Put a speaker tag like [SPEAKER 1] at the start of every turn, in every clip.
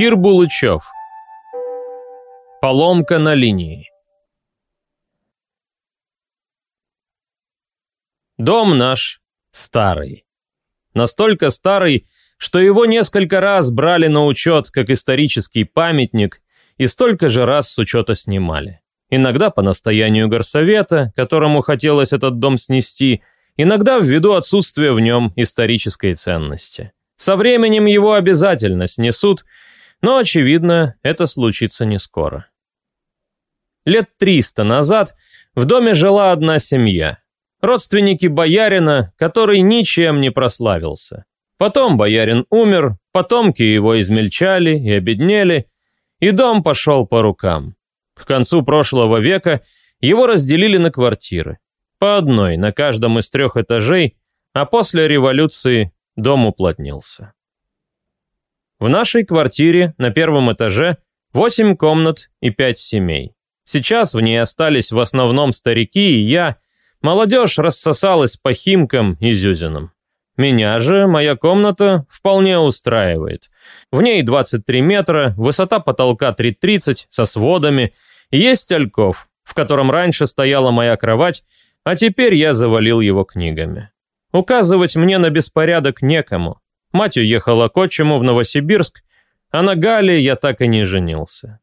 [SPEAKER 1] Кир Булычев. Поломка на линии. Дом наш старый. Настолько старый, что его несколько раз брали на учет как исторический памятник и столько же раз с учета снимали. Иногда по настоянию горсовета, которому хотелось этот дом снести, иногда ввиду отсутствия в нем исторической ценности. Со временем его обязательно снесут, но, очевидно, это случится не скоро. Лет 300 назад в доме жила одна семья. Родственники боярина, который ничем не прославился. Потом боярин умер, потомки его измельчали и обеднели, и дом пошел по рукам. К концу прошлого века его разделили на квартиры. По одной на каждом из 3 этажей, а после революции дом уплотнился. В нашей квартире на 1 этаже 8 комнат и 5 семей. Сейчас в ней остались в основном старики и я. Молодежь рассосалась по Химкам и Зюзинам. Меня же моя комната вполне устраивает. В ней 23 метра, высота потолка 3,30 со сводами. Есть альков, в котором раньше стояла моя кровать, а теперь я завалил его книгами. Указывать мне на беспорядок некому. Мать уехала к отчиму в Новосибирск, а на Гале я так и не женился.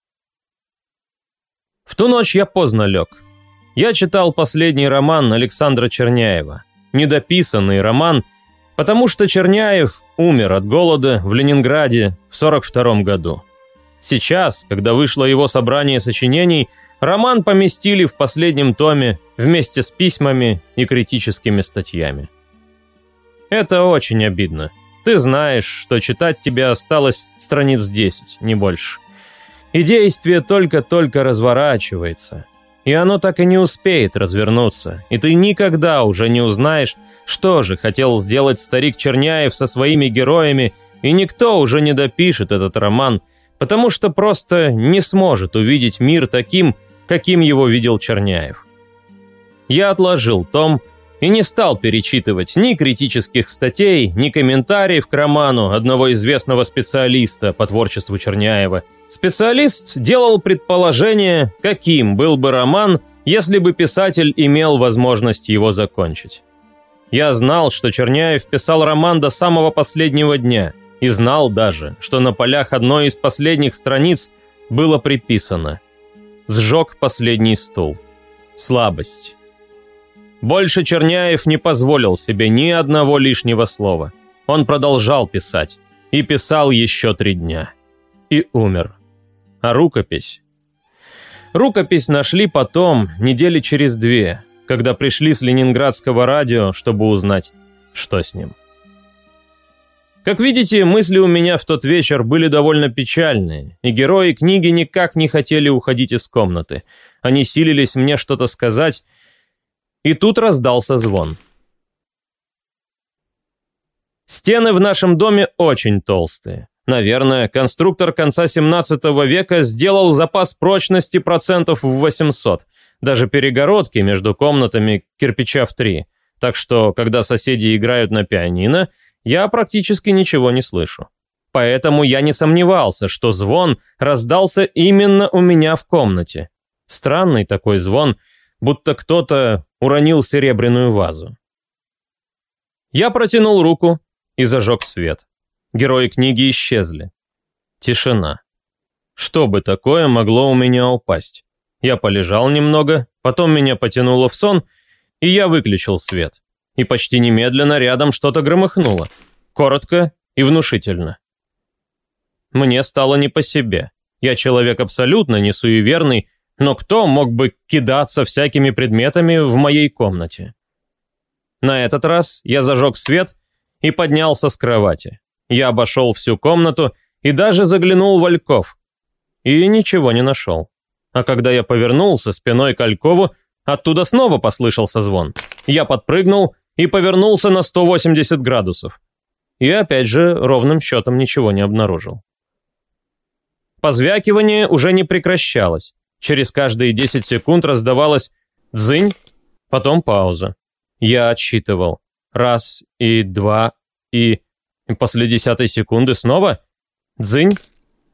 [SPEAKER 1] В ту ночь я поздно лег. Я читал последний роман Александра Черняева. Недописанный роман, потому что Черняев умер от голода в Ленинграде в 1942 году. Сейчас, когда вышло его собрание сочинений, роман поместили в последнем томе вместе с письмами и критическими статьями. Это очень обидно. Ты знаешь, что читать тебе осталось страниц 10, не больше. И действие только-только разворачивается. И оно так и не успеет развернуться. И ты никогда уже не узнаешь, что же хотел сделать старик Черняев со своими героями, и никто уже не допишет этот роман, потому что просто не сможет увидеть мир таким, каким его видел Черняев. Я отложил том и не стал перечитывать ни критических статей, ни комментариев к роману одного известного специалиста по творчеству Черняева. Специалист делал предположение, каким был бы роман, если бы писатель имел возможность его закончить. Я знал, что Черняев писал роман до самого последнего дня, и знал даже, что на полях одной из последних страниц было приписано: «Сжег последний стул. Слабость». Больше Черняев не позволил себе ни одного лишнего слова. Он продолжал писать. И писал еще 3 дня. И умер. А рукопись? Рукопись нашли потом, недели через 2, когда пришли с ленинградского радио, чтобы узнать, что с ним. Как видите, мысли у меня в тот вечер были довольно печальные, и герои книги никак не хотели уходить из комнаты. Они силились мне что-то сказать, и тут раздался звон. Стены в нашем доме очень толстые. Наверное, конструктор конца 17 века сделал запас прочности процентов в 800. Даже перегородки между комнатами кирпича в 3. Так что, когда соседи играют на пианино, я практически ничего не слышу. Поэтому я не сомневался, что звон раздался именно у меня в комнате. Странный такой звон, будто кто-то уронил серебряную вазу. Я протянул руку и зажег свет. Герои книги исчезли. Тишина. Что бы такое могло у меня упасть? Я полежал немного, потом меня потянуло в сон, и я выключил свет. И почти немедленно рядом что-то громыхнуло. Коротко и внушительно. Мне стало не по себе. Я человек абсолютно не суеверный, но кто мог бы кидаться всякими предметами в моей комнате? На этот раз я зажег свет и поднялся с кровати. Я обошел всю комнату и даже заглянул в альков. И ничего не нашел. А когда я повернулся спиной к алькову, оттуда снова послышался звон. Я подпрыгнул и повернулся на 180 градусов. И опять же ровным счетом ничего не обнаружил. Позвякивание уже не прекращалось. Через каждые 10 секунд раздавалось «дзынь», потом пауза. Я отсчитывал. 1, и 2, и... После 10-й секунды снова «дзынь»,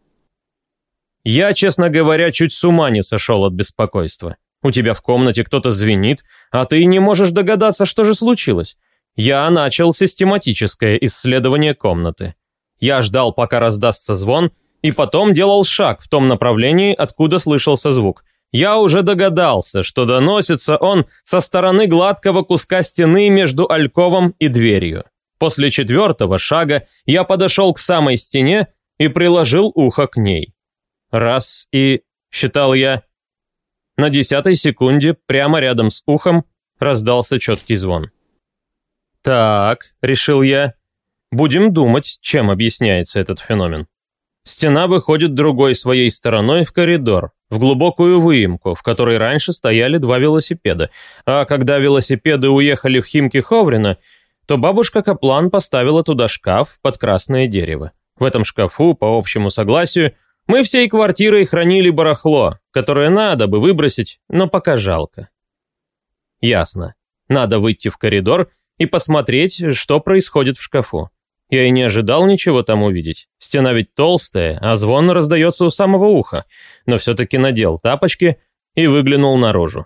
[SPEAKER 1] Я, честно говоря, чуть с ума не сошел от беспокойства. У тебя в комнате кто-то звенит, а ты не можешь догадаться, что же случилось. Я начал систематическое исследование комнаты. Я ждал, пока раздастся звон, и потом делал шаг в том направлении, откуда слышался звук. Я уже догадался, что доносится он со стороны гладкого куска стены между альковом и дверью. После 4-го шага я подошел к самой стене и приложил ухо к ней. Раз и, считал я, на 10-й секунде прямо рядом с ухом раздался четкий звон. «Так», — решил я, — «будем думать, чем объясняется этот феномен». Стена выходит другой своей стороной в коридор, в глубокую выемку, в которой раньше стояли 2 велосипеда, а когда велосипеды уехали в Химки Ховрина, то бабушка Каплан поставила туда шкаф под красное дерево. В этом шкафу, по общему согласию, мы всей квартирой хранили барахло, которое надо бы выбросить, но пока жалко. Ясно. Надо выйти в коридор и посмотреть, что происходит в шкафу. Я и не ожидал ничего там увидеть. Стена ведь толстая, а звон раздается у самого уха. Но все-таки надел тапочки и выглянул наружу.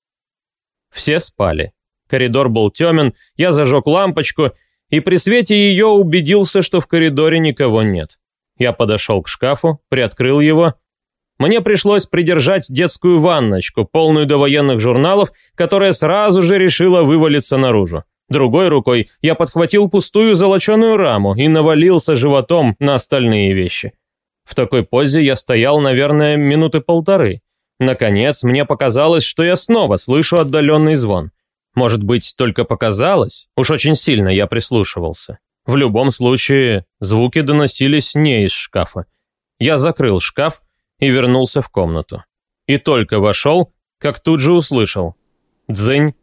[SPEAKER 1] Все спали. Коридор был темен, я зажег лампочку и при свете ее убедился, что в коридоре никого нет. Я подошел к шкафу, приоткрыл его. Мне пришлось придержать детскую ванночку, полную довоенных журналов, которая сразу же решила вывалиться наружу. Другой рукой я подхватил пустую золоченую раму и навалился животом на остальные вещи. В такой позе я стоял, наверное, 1-1.5 минуты. Наконец, мне показалось, что я снова слышу отдаленный звон. Может быть, только показалось? Уж очень сильно я прислушивался. В любом случае, звуки доносились не из шкафа. Я закрыл шкаф и вернулся в комнату. И только вошел, как тут же услышал. Дзынь.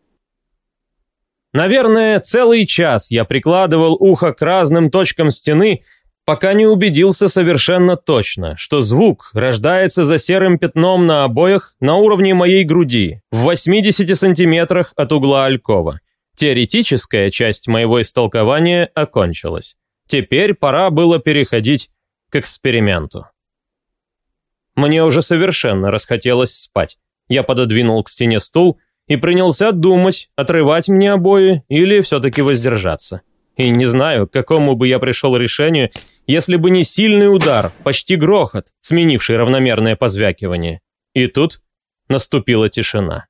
[SPEAKER 1] Наверное, целый час я прикладывал ухо к разным точкам стены, пока не убедился совершенно точно, что звук рождается за серым пятном на обоях на уровне моей груди, в 80 сантиметрах от угла алькова. Теоретическая часть моего истолкования окончилась. Теперь пора было переходить к эксперименту. Мне уже совершенно расхотелось спать. Я пододвинул к стене стул и принялся думать, отрывать мне обои или все-таки воздержаться. И не знаю, к какому бы я пришел решению, если бы не сильный удар, почти грохот, сменивший равномерное позвякивание. И тут наступила тишина.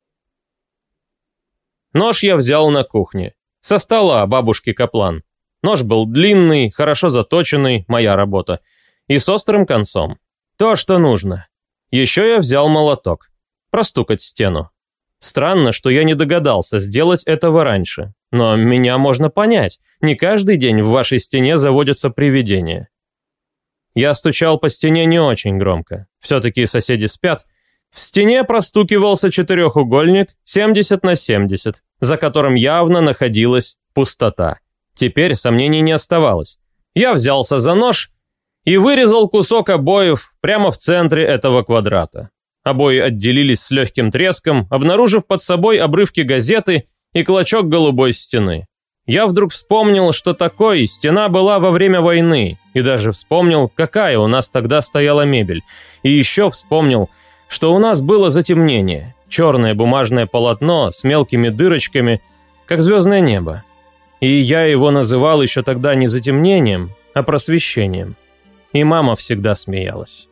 [SPEAKER 1] Нож я взял на кухне, со стола бабушки Каплан. Нож был длинный, хорошо заточенный, моя работа, и с острым концом. То, что нужно. Еще я взял молоток, простукать стену. Странно, что я не догадался сделать этого раньше. Но меня можно понять. Не каждый день в вашей стене заводятся привидения. Я стучал по стене не очень громко. Все-таки соседи спят. В стене простукивался 4-угольник 70 на 70, за которым явно находилась пустота. Теперь сомнений не оставалось. Я взялся за нож и вырезал кусок обоев прямо в центре этого квадрата. Обои отделились с легким треском, обнаружив под собой обрывки газеты и клочок голубой стены. Я вдруг вспомнил, что такой стена была во время войны, и даже вспомнил, какая у нас тогда стояла мебель. И еще вспомнил, что у нас было затемнение, черное бумажное полотно с мелкими дырочками, как звездное небо. И я его называл еще тогда не затемнением, а просвещением. И мама всегда смеялась.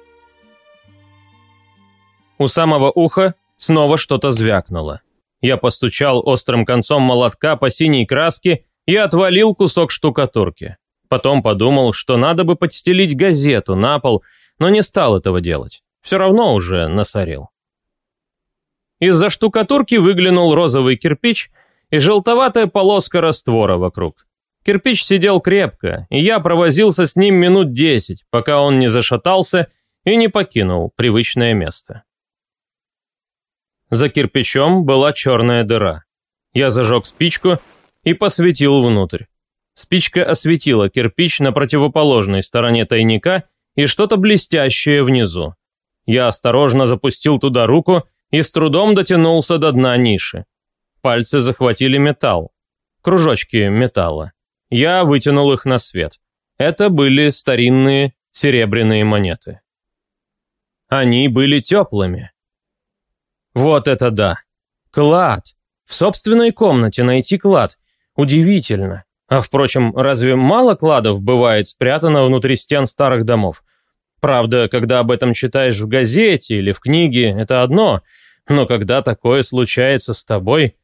[SPEAKER 1] У самого уха снова что-то звякнуло. Я постучал острым концом молотка по синей краске и отвалил кусок штукатурки. Потом подумал, что надо бы подстелить газету на пол, но не стал этого делать. Все равно уже насорил. Из-за штукатурки выглянул розовый кирпич и желтоватая полоска раствора вокруг. Кирпич сидел крепко, и я провозился с ним минут 10, пока он не зашатался и не покинул привычное место. За кирпичом была черная дыра. Я зажег спичку и посветил внутрь. Спичка осветила кирпич на противоположной стороне тайника и что-то блестящее внизу. Я осторожно запустил туда руку и с трудом дотянулся до дна ниши. Пальцы захватили металл. Кружочки металла. Я вытянул их на свет. Это были старинные серебряные монеты. Они были теплыми. Вот это да! Клад! В собственной комнате найти клад. Удивительно. А впрочем, разве мало кладов бывает спрятано внутри стен старых домов? Правда, когда об этом читаешь в газете или в книге, это одно, но когда такое случается с тобой...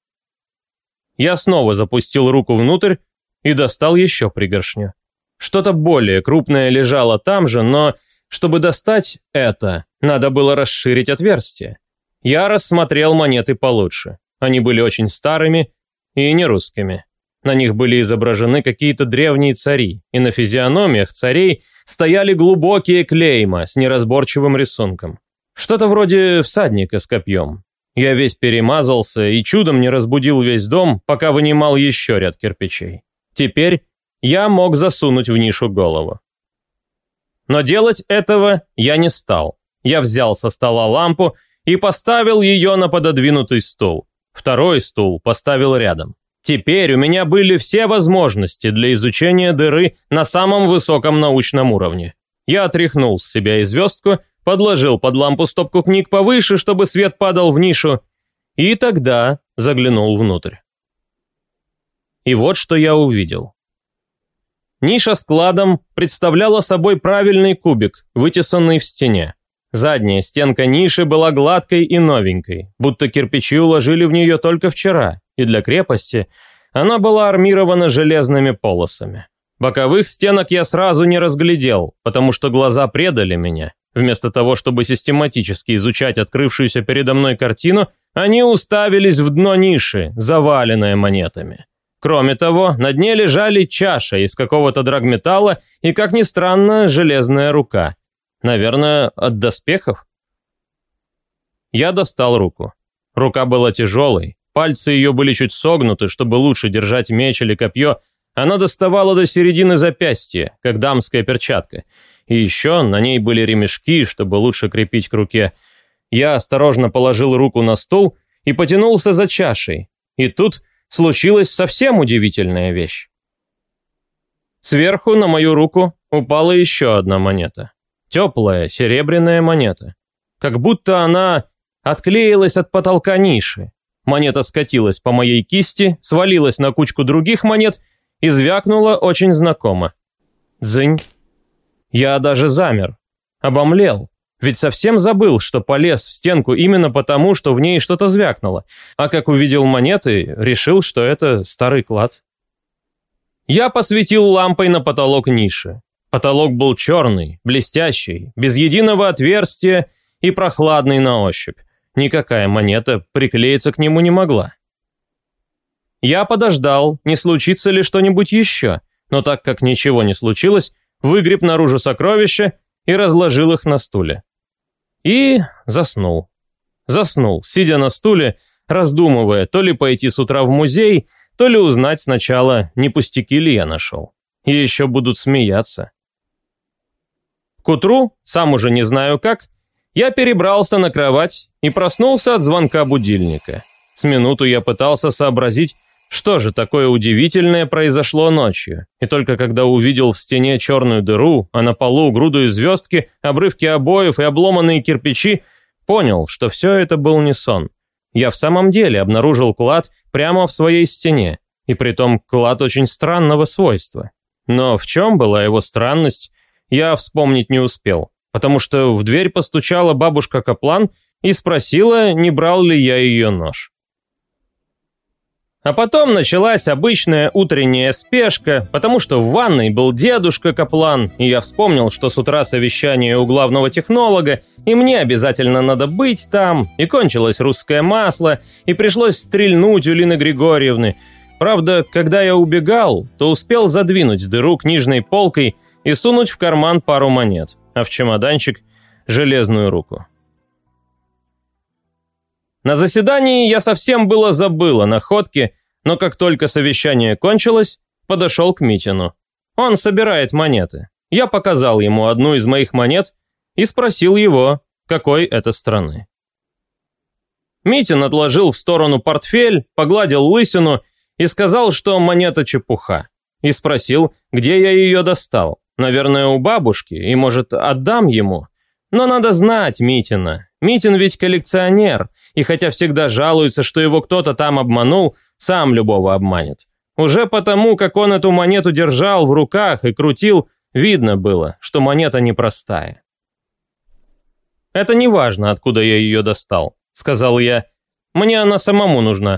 [SPEAKER 1] Я снова запустил руку внутрь и достал еще пригоршню. Что-то более крупное лежало там же, но, чтобы достать это, надо было расширить отверстие. Я рассмотрел монеты получше. Они были очень старыми и не русскими. На них были изображены какие-то древние цари, и на физиономиях царей стояли глубокие клейма с неразборчивым рисунком. Что-то вроде всадника с копьем. Я весь перемазался и чудом не разбудил весь дом, пока вынимал еще ряд кирпичей. Теперь я мог засунуть в нишу голову. Но делать этого я не стал. Я взял со стола лампу и поставил ее на пододвинутый стул. Второй стул поставил рядом. Теперь у меня были все возможности для изучения дыры на самом высоком научном уровне. Я отряхнул с себя и звездку, подложил под лампу стопку книг повыше, чтобы свет падал в нишу, и тогда заглянул внутрь. И вот что я увидел. Ниша с кладом представляла собой правильный кубик, вытесанный в стене. Задняя стенка ниши была гладкой и новенькой, будто кирпичи уложили в нее только вчера, и для крепости она была армирована железными полосами. Боковых стенок я сразу не разглядел, потому что глаза предали меня. Вместо того, чтобы систематически изучать открывшуюся передо мной картину, они уставились в дно ниши, заваленное монетами. Кроме того, на дне лежали чаша из какого-то драгметалла и, как ни странно, железная рука. Наверное, от доспехов? Я достал руку. Рука была тяжелой, пальцы ее были чуть согнуты, чтобы лучше держать меч или копье. Она доставала до середины запястья, как дамская перчатка. И еще на ней были ремешки, чтобы лучше крепить к руке. Я осторожно положил руку на стол и потянулся за чашей. И тут случилась совсем удивительная вещь. Сверху на мою руку упала еще одна монета. Теплая серебряная монета. Как будто она отклеилась от потолка ниши. Монета скатилась по моей кисти, свалилась на кучку других монет и звякнула очень знакомо. Дзынь. Я даже замер. Обомлел. Ведь совсем забыл, что полез в стенку именно потому, что в ней что-то звякнуло. А как увидел монеты, решил, что это старый клад. Я посветил лампой на потолок ниши. Потолок был черный, блестящий, без единого отверстия и прохладный на ощупь. Никакая монета приклеиться к нему не могла. Я подождал, не случится ли что-нибудь еще, но так как ничего не случилось, выгреб наружу сокровища и разложил их на стуле. И заснул. Заснул, сидя на стуле, раздумывая, то ли пойти с утра в музей, то ли узнать сначала, не пустяки ли я нашел. И еще будут смеяться. К утру, сам уже не знаю как, я перебрался на кровать и проснулся от звонка будильника. С минуту я пытался сообразить, что же такое удивительное произошло ночью, и только когда увидел в стене черную дыру, а на полу груду звездки, обрывки обоев и обломанные кирпичи, понял, что все это был не сон. Я в самом деле обнаружил клад прямо в своей стене, и притом клад очень странного свойства. Но в чем была его странность, я вспомнить не успел, потому что в дверь постучала бабушка Каплан и спросила, не брал ли я ее нож. А потом началась обычная утренняя спешка, потому что в ванной был дедушка Каплан, и я вспомнил, что с утра совещание у главного технолога, и мне обязательно надо быть там, и кончилось русское масло, и пришлось стрельнуть у Лины Григорьевны. Правда, когда я убегал, то успел задвинуть дыру книжной полкой и сунуть в карман пару монет, а в чемоданчик железную руку. На заседании я совсем было забыл о находке, но как только совещание кончилось, подошел к Митину. Он собирает монеты. Я показал ему одну из моих монет и спросил его, какой это страны. Митин отложил в сторону портфель, погладил лысину и сказал, что монета чепуха. И спросил, где я ее достал. Наверное, у бабушки, и, может, отдам ему. Но надо знать Митина. Митин ведь коллекционер, и хотя всегда жалуется, что его кто-то там обманул, сам любого обманет. Уже потому, как он эту монету держал в руках и крутил, видно было, что монета непростая. «Это не важно, откуда я ее достал», — сказал я. «Мне она самому нужна».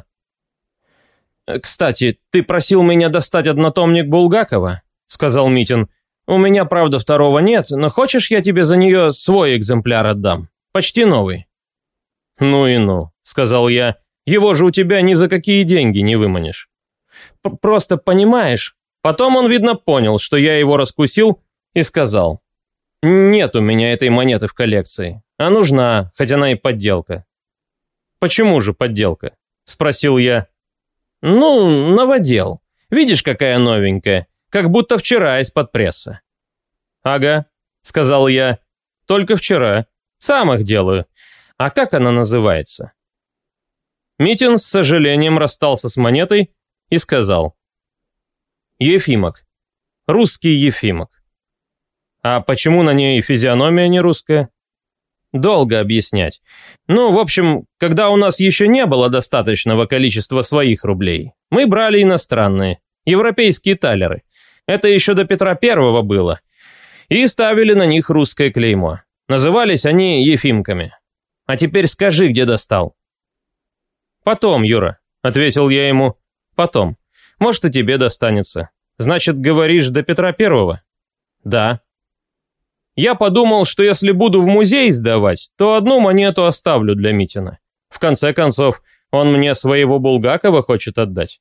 [SPEAKER 1] «Кстати, ты просил меня достать однотомник Булгакова», — сказал Митин. «У меня, правда, второго нет, но хочешь, я тебе за нее свой экземпляр отдам? Почти новый». «Ну и ну», — сказал я. «Его же у тебя ни за какие деньги не выманишь». «Просто понимаешь». Потом он, видно, понял, что я его раскусил, и сказал: «Нет у меня этой монеты в коллекции, а нужна, хоть она и подделка». «Почему же подделка?» — спросил я. «Ну, новодел. Видишь, какая новенькая, как будто вчера из-под пресса». «Ага», — сказал я, — «только вчера. Сам их делаю. А как она называется?» Митин с сожалением расстался с монетой и сказал: «Ефимок. Русский Ефимок». «А почему на ней физиономия не русская?» «Долго объяснять. Ну, в общем, когда у нас еще не было достаточного количества своих рублей, мы брали иностранные, европейские талеры. Это еще до Петра Первого было. И ставили на них русское клеймо. Назывались они Ефимками. А теперь скажи, где достал». «Потом, Юра», — ответил я ему, — «потом. Может, и тебе достанется. Значит, говоришь, до Петра Первого?» «Да». Я подумал, что если буду в музей сдавать, то одну монету оставлю для Митина. В конце концов, он мне своего Булгакова хочет отдать.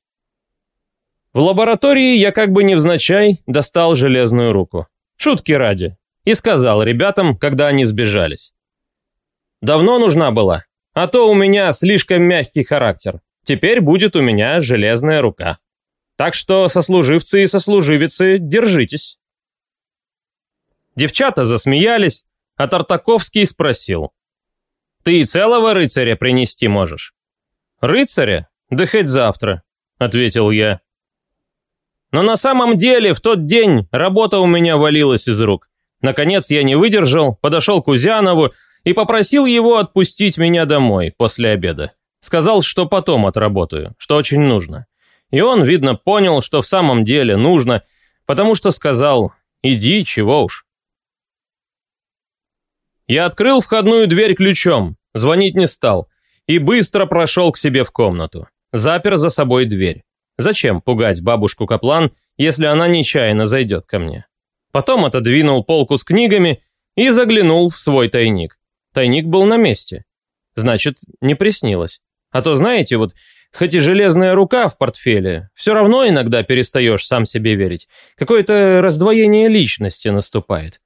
[SPEAKER 1] В лаборатории я как бы невзначай достал железную руку. Шутки ради. И сказал ребятам, когда они сбежались: «Давно нужна была, а то у меня слишком мягкий характер. Теперь будет у меня железная рука. Так что, сослуживцы и сослуживицы, держитесь». Девчата засмеялись, а Тартаковский спросил: «Ты и целого рыцаря принести можешь?» «Рыцаря? Да хоть завтра», — ответил я. Но на самом деле в тот день работа у меня валилась из рук. Наконец я не выдержал, подошел к Узянову и попросил его отпустить меня домой после обеда. Сказал, что потом отработаю, что очень нужно. И он, видно, понял, что в самом деле нужно, потому что сказал: «Иди, чего уж». Я открыл входную дверь ключом, звонить не стал, и быстро прошел к себе в комнату. Запер за собой дверь. Зачем пугать бабушку Каплан, если она нечаянно зайдет ко мне? Потом отодвинул полку с книгами и заглянул в свой тайник. Тайник был на месте. Значит, не приснилось. А то, знаете, вот, хоть и железная рука в портфеле, все равно иногда перестаешь сам себе верить. Какое-то раздвоение личности наступает.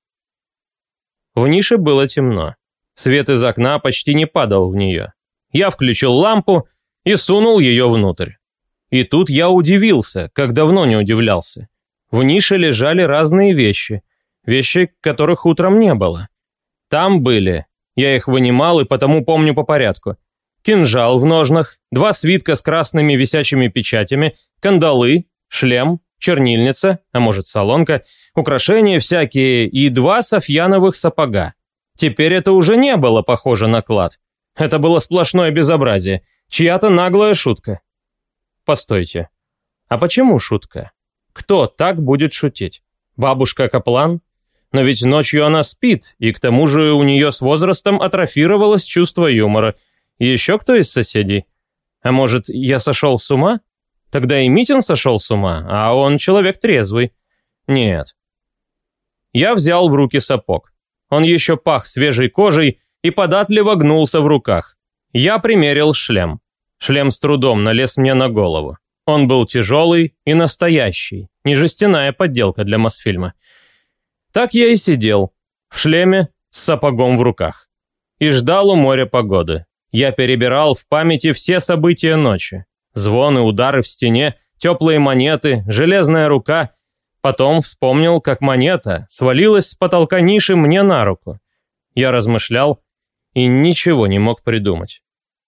[SPEAKER 1] В нише было темно. Свет из окна почти не падал в нее. Я включил лампу и сунул ее внутрь. И тут я удивился, как давно не удивлялся. В нише лежали разные вещи, которых утром не было. Там были, я их вынимал и потому помню по порядку: кинжал в ножнах, 2 свитка с красными висячими печатями, кандалы, шлем, чернильница, а может солонка, украшения всякие и 2 софьяновых сапога. Теперь это уже не было похоже на клад. Это было сплошное безобразие, чья-то наглая шутка. Постойте, а почему шутка? Кто так будет шутить? Бабушка Каплан? Но ведь ночью она спит, и к тому же у нее с возрастом атрофировалось чувство юмора. Еще кто из соседей? А может, я сошел с ума? Тогда и Митин сошел с ума, а он человек трезвый. Нет. Я взял в руки сапог. Он еще пах свежей кожей и податливо гнулся в руках. Я примерил шлем. Шлем с трудом налез мне на голову. Он был тяжелый и настоящий, не жестяная подделка для Мосфильма. Так я и сидел, в шлеме с сапогом в руках. И ждал у моря погоды. Я перебирал в памяти все события ночи. Звоны, удары в стене, теплые монеты, железная рука. Потом вспомнил, как монета свалилась с потолка ниши мне на руку. Я размышлял и ничего не мог придумать.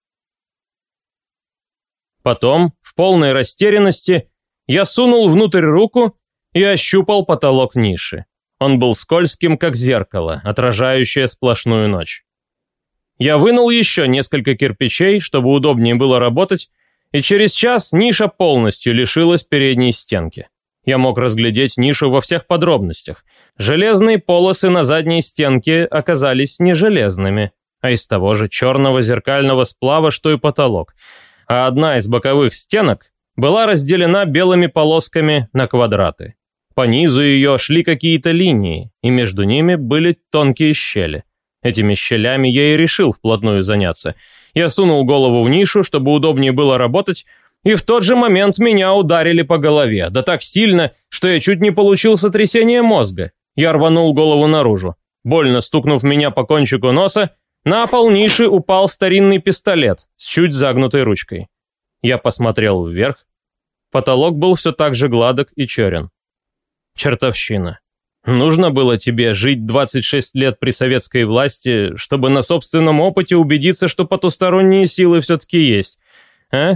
[SPEAKER 1] Потом, в полной растерянности, я сунул внутрь руку и ощупал потолок ниши. Он был скользким, как зеркало, отражающее сплошную ночь. Я вынул еще несколько кирпичей, чтобы удобнее было работать, и через час ниша полностью лишилась передней стенки. Я мог разглядеть нишу во всех подробностях. Железные полосы на задней стенке оказались не железными, а из того же черного зеркального сплава, что и потолок. А одна из боковых стенок была разделена белыми полосками на квадраты. По низу ее шли какие-то линии, и между ними были тонкие щели. Этими щелями я и решил вплотную заняться. Я сунул голову в нишу, чтобы удобнее было работать, и в тот же момент меня ударили по голове, да так сильно, что я чуть не получил сотрясение мозга. Я рванул голову наружу. Больно стукнув меня по кончику носа, на пол ниши упал старинный пистолет с чуть загнутой ручкой. Я посмотрел вверх. Потолок был все так же гладок и черен. Чертовщина. Нужно было тебе жить 26 лет при советской власти, чтобы на собственном опыте убедиться, что потусторонние силы все-таки есть, а?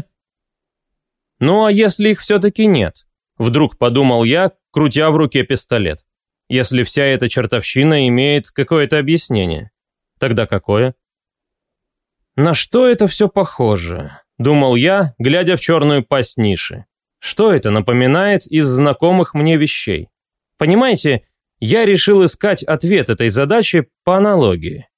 [SPEAKER 1] Ну а если их все-таки нет? Вдруг подумал я, крутя в руке пистолет. Если вся эта чертовщина имеет какое-то объяснение. Тогда какое? На что это все похоже? Думал я, глядя в черную пасть ниши. Что это напоминает из знакомых мне вещей? Понимаете, я решил искать ответ этой задачи по аналогии.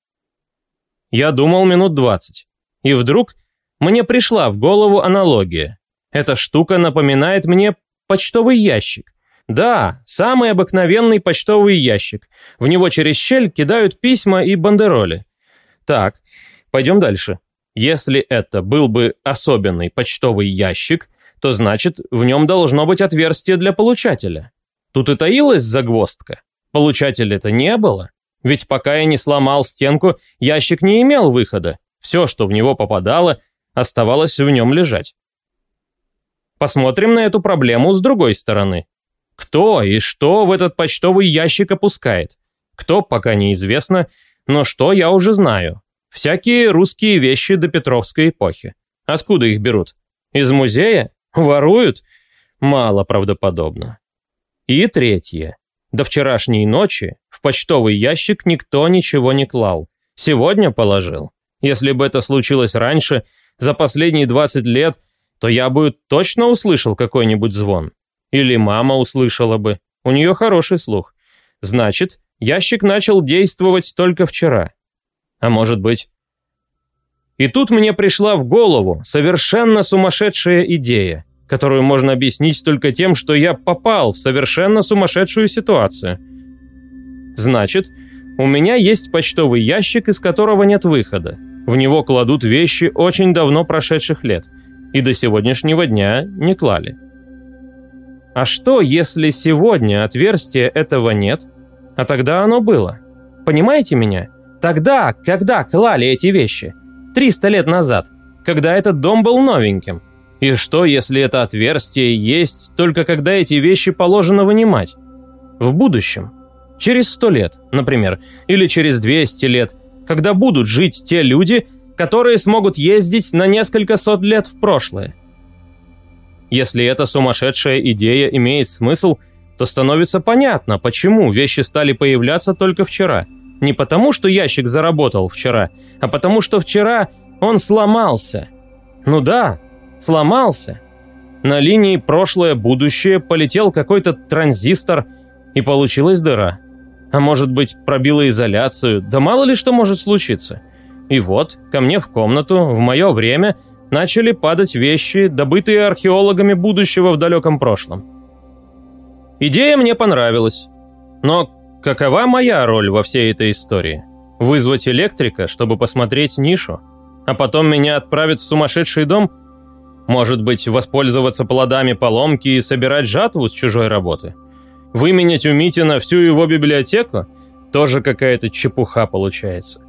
[SPEAKER 1] Я думал минут 20. И вдруг мне пришла в голову аналогия. Эта штука напоминает мне почтовый ящик. Да, самый обыкновенный почтовый ящик. В него через щель кидают письма и бандероли. Так, пойдем дальше. Если это был бы особенный почтовый ящик, то значит, в нем должно быть отверстие для получателя. Тут и таилась загвоздка. Получателя-то не было. Ведь пока я не сломал стенку, ящик не имел выхода. Все, что в него попадало, оставалось в нем лежать. Посмотрим на эту проблему с другой стороны. Кто и что в этот почтовый ящик опускает? Кто, пока неизвестно, но что я уже знаю. Всякие русские вещи до Петровской эпохи. Откуда их берут? Из музея? Воруют? Мало правдоподобно. И третье. До вчерашней ночи в почтовый ящик никто ничего не клал. Сегодня положил. Если бы это случилось раньше, за последние 20 лет, то я бы точно услышал какой-нибудь звон. Или мама услышала бы. У нее хороший слух. Значит, ящик начал действовать только вчера. А может быть... И тут мне пришла в голову совершенно сумасшедшая идея, которую можно объяснить только тем, что я попал в совершенно сумасшедшую ситуацию. Значит, у меня есть почтовый ящик, из которого нет выхода. В него кладут вещи очень давно прошедших лет, и до сегодняшнего дня не клали. А что, если сегодня отверстия этого нет, а тогда оно было? Понимаете меня? Тогда, когда клали эти вещи, 300 лет назад, когда этот дом был новеньким. И что, если это отверстие есть только когда эти вещи положено вынимать? В будущем. Через 100 лет, например, или через 200 лет, когда будут жить те люди, которые смогут ездить на несколько сот лет в прошлое. Если эта сумасшедшая идея имеет смысл, то становится понятно, почему вещи стали появляться только вчера. Не потому, что ящик заработал вчера, а потому, что вчера он сломался. Ну да, сломался. На линии прошлое-будущее полетел какой-то транзистор, и получилась дыра. А может быть, пробила изоляцию, да мало ли что может случиться. И вот, ко мне в комнату, в мое время, начали падать вещи, добытые археологами будущего в далеком прошлом. Идея мне понравилась. Но какова моя роль во всей этой истории? Вызвать электрика, чтобы посмотреть нишу? А потом меня отправят в сумасшедший дом? Может быть, воспользоваться плодами поломки и собирать жатву с чужой работы? Выменять у Митина всю его библиотеку? Тоже какая-то чепуха получается.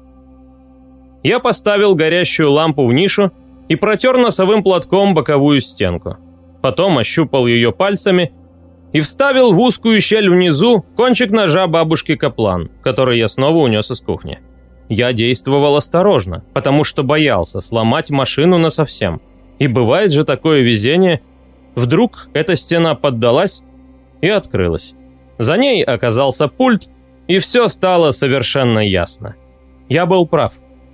[SPEAKER 1] Я поставил горящую лампу в нишу и протер носовым платком боковую стенку. Потом ощупал ее пальцами и вставил в узкую щель внизу кончик ножа бабушки Каплан, который я снова унес из кухни. Я действовал осторожно, потому что боялся сломать машину насовсем. И бывает же такое везение. Вдруг эта стена поддалась и открылась. За ней оказался пульт, и все стало совершенно ясно. Я был прав.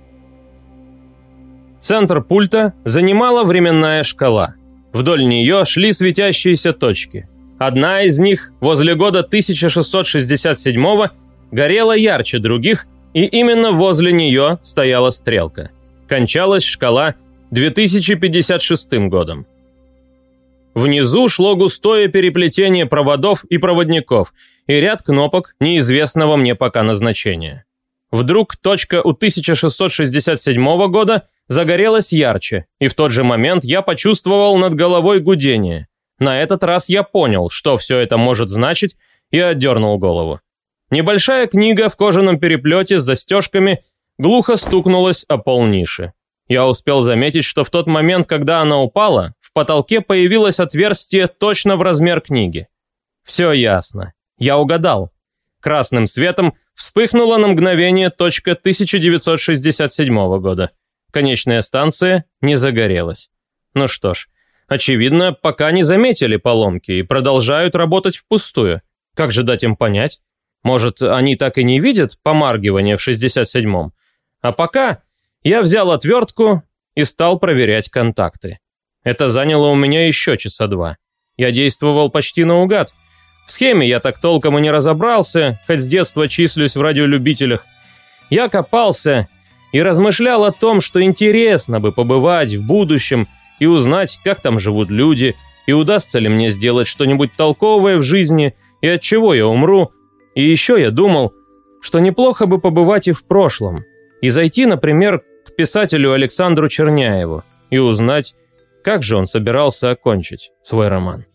[SPEAKER 1] Центр пульта занимала временная шкала. Вдоль нее шли светящиеся точки. Одна из них, возле года 1667-го, горела ярче других, и именно возле нее стояла стрелка. Кончалась шкала 2056 годом. Внизу шло густое переплетение проводов и проводников и ряд кнопок неизвестного мне пока назначения. Вдруг точка у 1667 года загорелась ярче, и в тот же момент я почувствовал над головой гудение. На этот раз я понял, что все это может значить, и отдернул голову. Небольшая книга в кожаном переплете с застежками глухо стукнулась о пол ниши. Я успел заметить, что в тот момент, когда она упала, в потолке появилось отверстие точно в размер книги. Все ясно. Я угадал. Красным светом вспыхнула на мгновение точка 1967 года. Конечная станция не загорелась. Ну что ж, очевидно, пока не заметили поломки и продолжают работать впустую. Как же дать им понять? Может, они так и не видят помаргивания в 67-м? А пока я взял отвертку и стал проверять контакты. Это заняло у меня еще часа два. Я действовал почти наугад. В схеме я так толком и не разобрался, хоть с детства числюсь в радиолюбителях. Я копался и размышлял о том, что интересно бы побывать в будущем и узнать, как там живут люди, и удастся ли мне сделать что-нибудь толковое в жизни, и от чего я умру. И еще я думал, что неплохо бы побывать и в прошлом, и зайти, например, к писателю Александру Черняеву и узнать, как же он собирался окончить свой роман.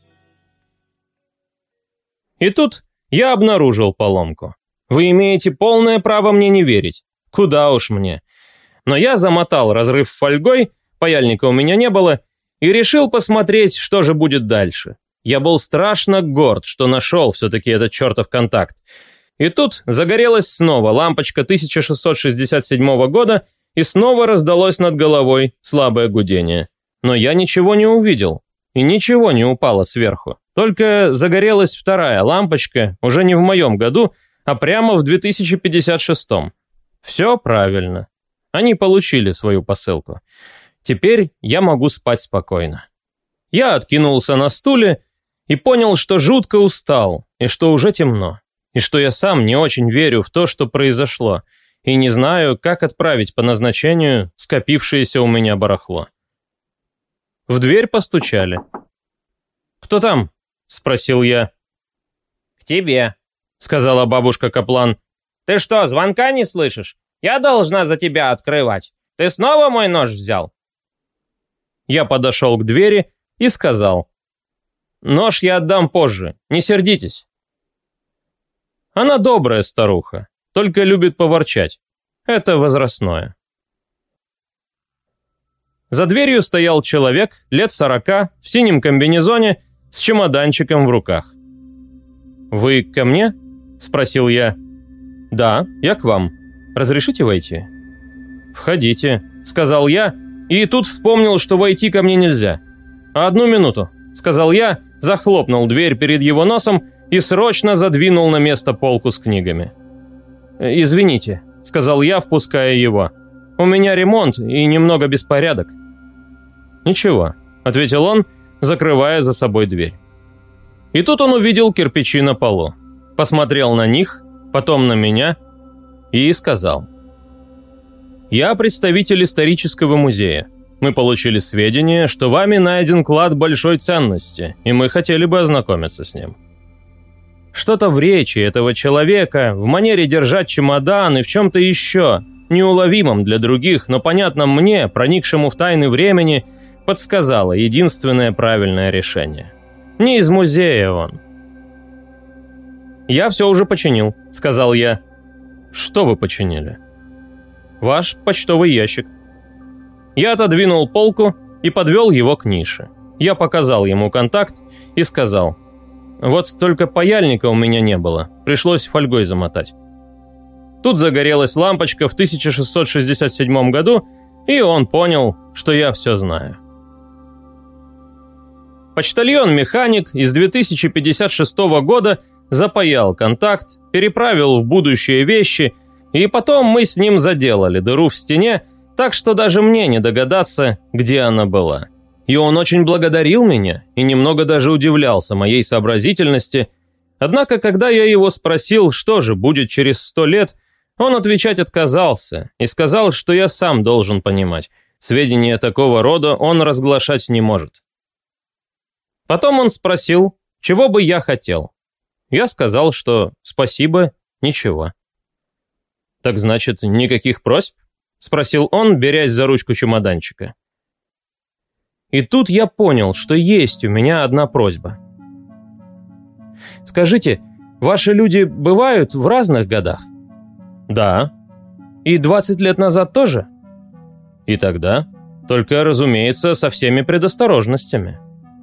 [SPEAKER 1] И тут я обнаружил поломку. Вы имеете полное право мне не верить. Куда уж мне. Но я замотал разрыв фольгой, паяльника у меня не было, и решил посмотреть, что же будет дальше. Я был страшно горд, что нашел все-таки этот чертов контакт. И тут загорелась снова лампочка 1667 года, и снова раздалось над головой слабое гудение. Но я ничего не увидел, и ничего не упало сверху. Только загорелась вторая лампочка, уже не в моем году, а прямо в 2056-м. Все правильно. Они получили свою посылку. Теперь я могу спать спокойно. Я откинулся на стуле и понял, что жутко устал, и что уже темно, и что я сам не очень верю в то, что произошло, и не знаю, как отправить по назначению скопившееся у меня барахло. В дверь постучали. «Кто там?» — спросил я. «К тебе», — сказала бабушка Каплан. «Ты что, звонка не слышишь? Я должна за тебя открывать. Ты снова мой нож взял?» Я подошел к двери и сказал: «Нож я отдам позже, не сердитесь». Она добрая старуха, только любит поворчать. Это возрастное. За дверью стоял человек лет 40 в синем комбинезоне с чемоданчиком в руках. «Вы ко мне?» – спросил я. «Да, я к вам. Разрешите войти?» «Входите», – сказал я, и тут вспомнил, что войти ко мне нельзя. «Одну минуту», – сказал я, захлопнул дверь перед его носом и срочно задвинул на место полку с книгами. «Извините», – сказал я, впуская его. «У меня ремонт и немного беспорядок». «Ничего», – ответил он, закрывая за собой дверь. И тут он увидел кирпичи на полу, посмотрел на них, потом на меня и сказал: «Я представитель исторического музея. Мы получили сведения, что вами найден клад большой ценности, и мы хотели бы ознакомиться с ним». Что-то в речи этого человека, в манере держать чемодан и в чем-то еще, неуловимом для других, но понятном мне, проникшему в тайны времени, подсказало единственное правильное решение. Не из музея он. «Я все уже починил», — сказал я. «Что вы починили?» «Ваш почтовый ящик». Я отодвинул полку и подвел его к нише. Я показал ему контакт и сказал: «Вот только паяльника у меня не было, пришлось фольгой замотать». Тут загорелась лампочка в 1667 году, и он понял, что я все знаю. Почтальон-механик из 2056 года запаял контакт, переправил в будущее вещи, и потом мы с ним заделали дыру в стене, так что даже мне не догадаться, где она была. И он очень благодарил меня и немного даже удивлялся моей сообразительности. Однако, когда я его спросил, что же будет через 100 лет, он отвечать отказался и сказал, что я сам должен понимать, сведения такого рода он разглашать не может. Потом он спросил, чего бы я хотел. Я сказал, что спасибо, ничего. «Так значит, никаких просьб?» – спросил он, берясь за ручку чемоданчика. И тут я понял, что есть у меня одна просьба. «Скажите, ваши люди бывают в разных годах?» «Да». «И 20 лет назад тоже?» «И тогда. Только, разумеется, со всеми предосторожностями».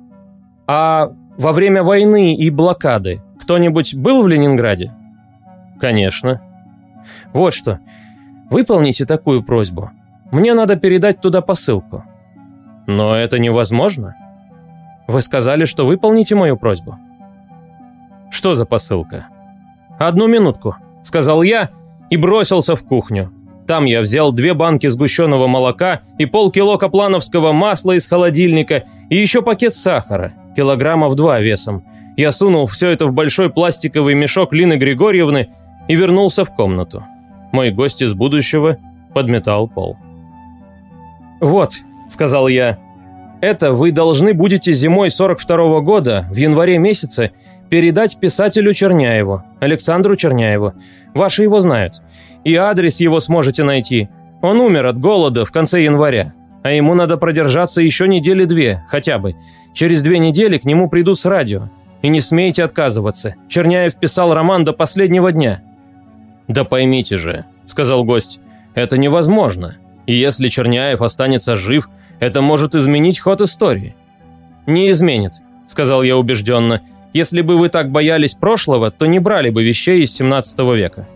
[SPEAKER 1] «А во время войны и блокады кто-нибудь был в Ленинграде?» «Конечно». «Вот что. Выполните такую просьбу. Мне надо передать туда посылку». «Но это невозможно». «Вы сказали, что выполните мою просьбу». «Что за посылка?» «Одну минутку», — сказал я и бросился в кухню. Там я взял 2 банки сгущенного молока и полкило каплановского масла из холодильника и еще пакет сахара, 2 килограмма весом. Я сунул все это в большой пластиковый мешок Лины Григорьевны и вернулся в комнату. Мой гость из будущего подметал пол. «Вот», — сказал я, — «это вы должны будете зимой 42-го года, в январе месяце, передать писателю Черняеву, Александру Черняеву. Ваши его знают. И адрес его сможете найти. Он умер от голода в конце января. А ему надо продержаться еще 2 недели хотя бы. Через 2 недели к нему придут с радио. И не смейте отказываться. Черняев писал роман до последнего дня». «Да поймите же», — сказал гость, — «это невозможно. И если Черняев останется жив, это может изменить ход истории». «Не изменит», — сказал я убежденно. «Если бы вы так боялись прошлого, то не брали бы вещей из 17 века».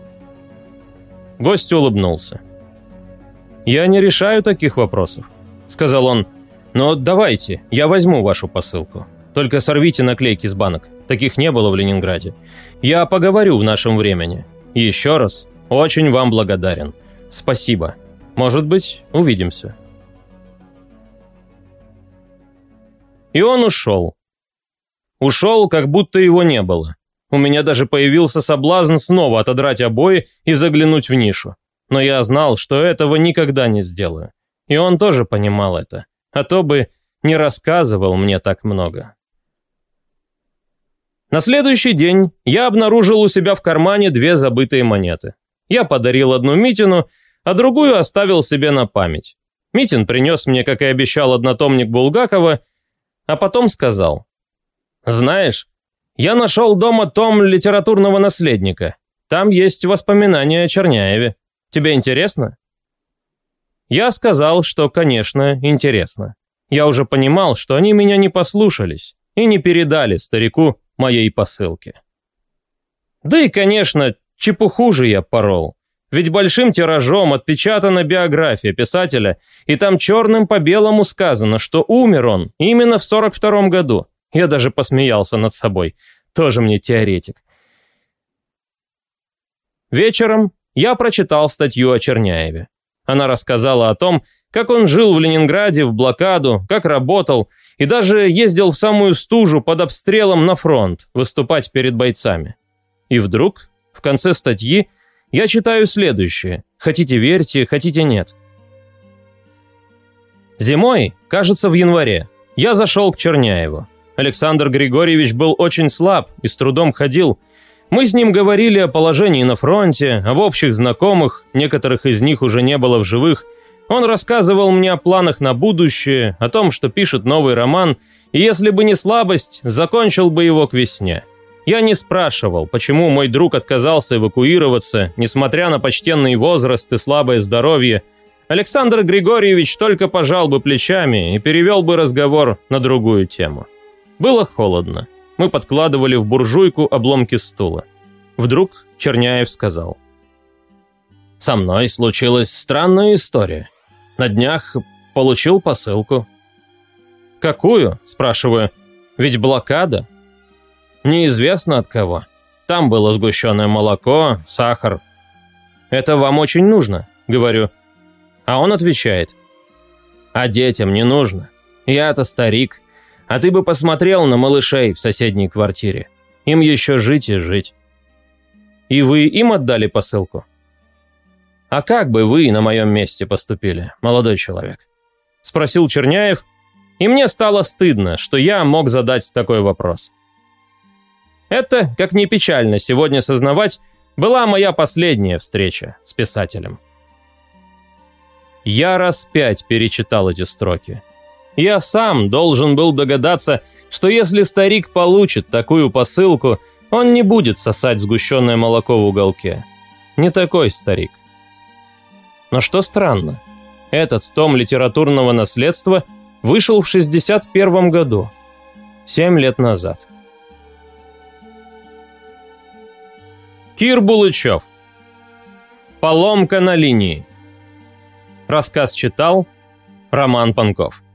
[SPEAKER 1] Гость улыбнулся. «Я не решаю таких вопросов», — сказал он. «Но давайте, я возьму вашу посылку. Только сорвите наклейки с банок. Таких не было в Ленинграде. Я поговорю в нашем времени. И еще раз, очень вам благодарен. Спасибо. Может быть, увидимся». И он ушел. Ушел, как будто его не было. У меня даже появился соблазн снова отодрать обои и заглянуть в нишу. Но я знал, что этого никогда не сделаю. И он тоже понимал это. А то бы не рассказывал мне так много. На следующий день я обнаружил у себя в кармане 2 забытые монеты. Я подарил одну Митину, а другую оставил себе на память. Митин принес мне, как и обещал, однотомник Булгакова, а потом сказал: «Знаешь, я нашел дома том литературного наследника. Там есть воспоминания о Черняеве. Тебе интересно?» Я сказал, что, конечно, интересно. Я уже понимал, что они меня не послушались и не передали старику моей посылки. Да и, конечно, чепуху же я порол. Ведь большим тиражом отпечатана биография писателя, и там черным по белому сказано, что умер он именно в 42-м году. Я даже посмеялся над собой. Тоже мне теоретик. Вечером я прочитал статью о Черняеве. Она рассказала о том, как он жил в Ленинграде в блокаду, как работал, и даже ездил в самую стужу под обстрелом на фронт выступать перед бойцами. И вдруг, в конце статьи, я читаю следующее. Хотите верьте, хотите нет. Зимой, кажется, в январе, я зашел к Черняеву. Александр Григорьевич был очень слаб и с трудом ходил. Мы с ним говорили о положении на фронте, об общих знакомых, некоторых из них уже не было в живых. Он рассказывал мне о планах на будущее, о том, что пишет новый роман, и если бы не слабость, закончил бы его к весне. Я не спрашивал, почему мой друг отказался эвакуироваться, несмотря на почтенный возраст и слабое здоровье. Александр Григорьевич только пожал бы плечами и перевел бы разговор на другую тему. Было холодно. Мы подкладывали в буржуйку обломки стула. Вдруг Черняев сказал: «Со мной случилась странная история. На днях получил посылку». «Какую?» – спрашиваю. «Ведь блокада». «Неизвестно от кого. Там было сгущенное молоко, сахар. «Это вам очень нужно», — говорю. А он отвечает: «А детям не нужно. Я-то старик. А ты бы посмотрел на малышей в соседней квартире. Им еще жить и жить». «И вы им отдали посылку?» «А как бы вы на моем месте поступили, молодой человек?» — спросил Черняев, и мне стало стыдно, что я мог задать такой вопрос. Это, как ни печально сегодня сознавать, была моя последняя встреча с писателем. Я раз 5 перечитал эти строки. Я сам должен был догадаться, что если старик получит такую посылку, он не будет сосать сгущенное молоко в уголке. Не такой старик. Но что странно, этот том литературного наследства вышел в 1961 году, 7 лет назад. Кир Булычев. «Поломка на линии». Рассказ читал Роман Панков.